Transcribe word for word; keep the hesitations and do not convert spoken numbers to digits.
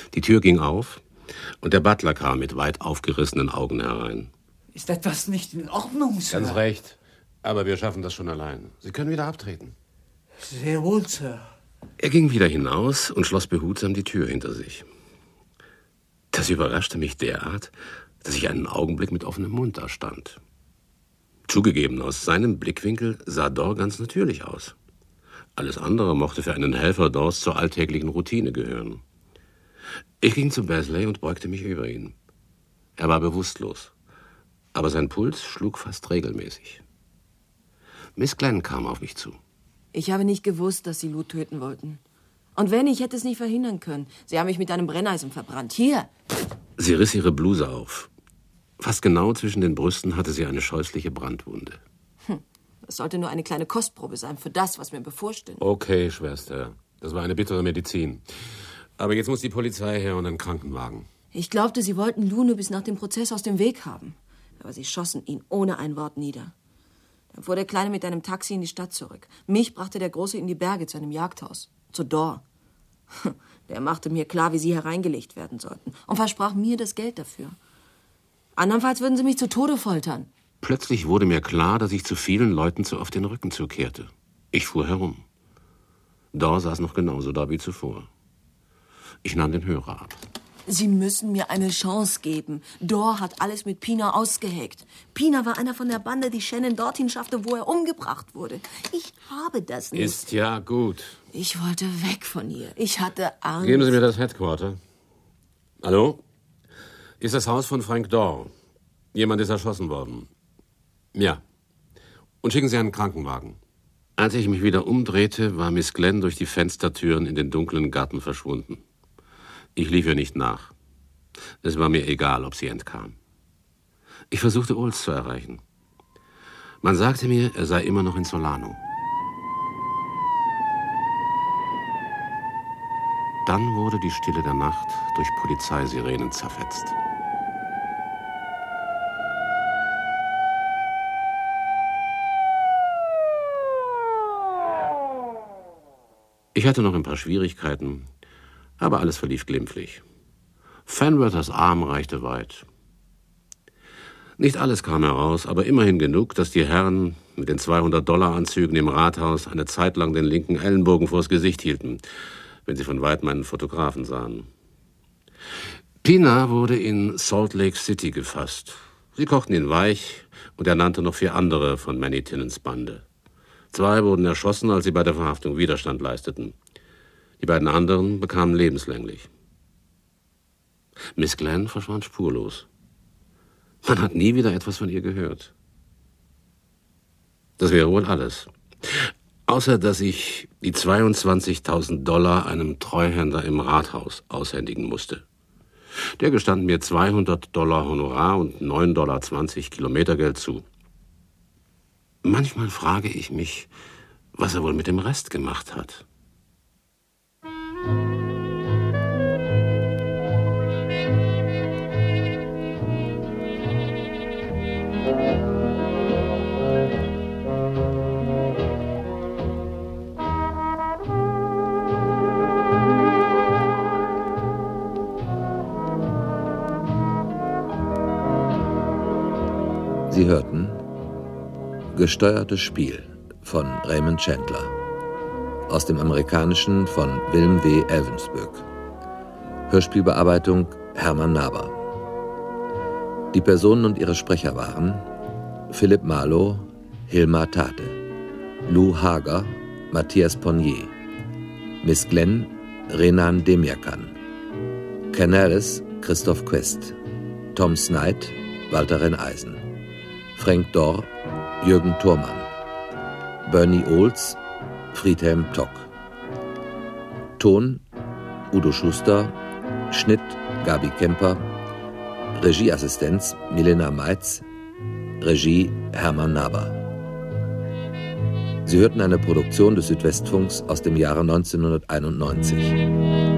Die Tür ging auf und der Butler kam mit weit aufgerissenen Augen herein. Ist etwas nicht in Ordnung, Sir? Ganz recht. Aber wir schaffen das schon allein. Sie können wieder abtreten. Sehr wohl, Sir. Er ging wieder hinaus und schloss behutsam die Tür hinter sich. Das überraschte mich derart, dass ich einen Augenblick mit offenem Mund da stand. Zugegeben, aus seinem Blickwinkel sah Dor ganz natürlich aus. Alles andere mochte für einen Helfer Dors zur alltäglichen Routine gehören. Ich ging zu Basley und beugte mich über ihn. Er war bewusstlos, aber sein Puls schlug fast regelmäßig. Miss Glenn kam auf mich zu. Ich habe nicht gewusst, dass Sie Lou töten wollten. Und wenn, ich hätte es nicht verhindern können. Sie haben mich mit einem Brenneisen verbrannt. Hier! Sie riss ihre Bluse auf. Fast genau zwischen den Brüsten hatte sie eine scheußliche Brandwunde. Hm. Das sollte nur eine kleine Kostprobe sein für das, was mir bevorsteht. Okay, Schwester. Das war eine bittere Medizin. Aber jetzt muss die Polizei her und ein Krankenwagen. Ich glaubte, Sie wollten Lou nur bis nach dem Prozess aus dem Weg haben. Aber Sie schossen ihn ohne ein Wort nieder. Dann fuhr der Kleine mit einem Taxi in die Stadt zurück. Mich brachte der Große in die Berge zu einem Jagdhaus. Zu Dor. Der machte mir klar, wie Sie hereingelegt werden sollten. Und versprach mir das Geld dafür. Andernfalls würden Sie mich zu Tode foltern. Plötzlich wurde mir klar, dass ich zu vielen Leuten zu oft den Rücken zukehrte. Ich fuhr herum. Dor saß noch genauso da wie zuvor. Ich nahm den Hörer ab. Sie müssen mir eine Chance geben. Dor hat alles mit Pina ausgeheckt. Pina war einer von der Bande, die Shannon dorthin schaffte, wo er umgebracht wurde. Ich habe das nicht. Ist ja gut. Ich wollte weg von ihr. Ich hatte Angst. Geben Sie mir das Headquarter. Hallo? Ist das Haus von Frank Dor. Jemand ist erschossen worden. Ja. Und schicken Sie einen Krankenwagen. Als ich mich wieder umdrehte, war Miss Glenn durch die Fenstertüren in den dunklen Garten verschwunden. Ich lief ihr nicht nach. Es war mir egal, ob sie entkam. Ich versuchte, Olds zu erreichen. Man sagte mir, er sei immer noch in Solano. Dann wurde die Stille der Nacht durch Polizeisirenen zerfetzt. Ich hatte noch ein paar Schwierigkeiten, aber alles verlief glimpflich. Fenwerthers Arm reichte weit. Nicht alles kam heraus, aber immerhin genug, dass die Herren mit den zweihundert-Dollar-Anzügen im Rathaus eine Zeit lang den linken Ellenbogen vors Gesicht hielten, wenn sie von weitem einen Fotografen sahen. Pina wurde in Salt Lake City gefasst. Sie kochten ihn weich und er nannte noch vier andere von Manny Tinnens Bande. Zwei wurden erschossen, als sie bei der Verhaftung Widerstand leisteten. Die beiden anderen bekamen lebenslänglich. Miss Glenn verschwand spurlos. Man hat nie wieder etwas von ihr gehört. Das wäre wohl alles. Außer, dass ich die zweiundzwanzigtausend Dollar einem Treuhänder im Rathaus aushändigen musste. Der gestand mir zweihundert Dollar Honorar und neun Dollar zwanzig Kilometergeld zu. Manchmal frage ich mich, was er wohl mit dem Rest gemacht hat. Sie hörten Gesteuertes Spiel von Raymond Chandler. Aus dem Amerikanischen von Wilm W. Elvensburg. Hörspielbearbeitung Hermann Naber. Die Personen und ihre Sprecher waren Philipp Marlow, Hilmar Tate, Lou Hager, Matthias Ponnier, Miss Glenn, Renan Demirkan, Canalis, Christoph Quest, Tom Snight, Walter Renneisen, Frank Dor, Jürgen Thormann, Bernie Olds, Friedhelm Tock. Ton Udo Schuster, Schnitt Gabi Kemper, Regieassistenz Milena Meitz, Regie Hermann Naber. Sie hörten eine Produktion des Südwestfunks aus dem Jahre neunzehnhunderteinundneunzig.